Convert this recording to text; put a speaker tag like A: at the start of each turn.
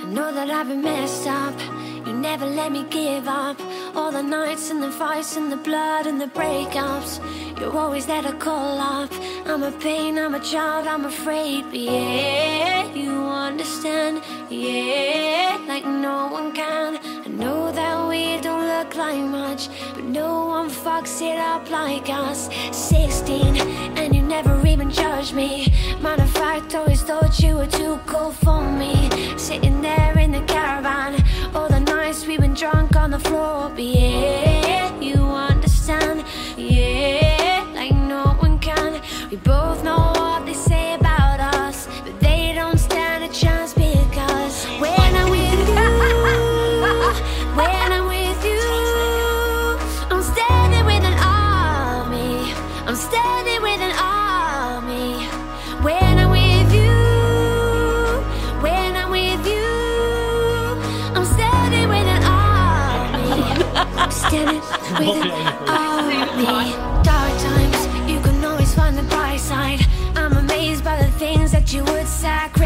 A: know that I've been messed up. You never let me give up. All the nights and the fights and the blood and the breakups, you're always there to call up. I'm a pain, I'm a child, I'm afraid, but yeah, you understand, yeah, like no one can. I know that we don't look like much, but no one fucks it up like us. 16, and you never even judged me. Matter of fact, always thought you were too cool for me. Sitting there in the caravan, all the nights we've been drunk on the floor, but yeah, you understand, yeah, like no one can. We both know what they say about us, but they don't stand a chance because when I'm with you, when I'm with you, I'm standing with an army, I'm standing with an army. When I'm with you, when I'm with you, I'm standing with an army, I'm standing with an army. Dark times, you can always find the bright side. I'm amazed by the things that you would sacrifice.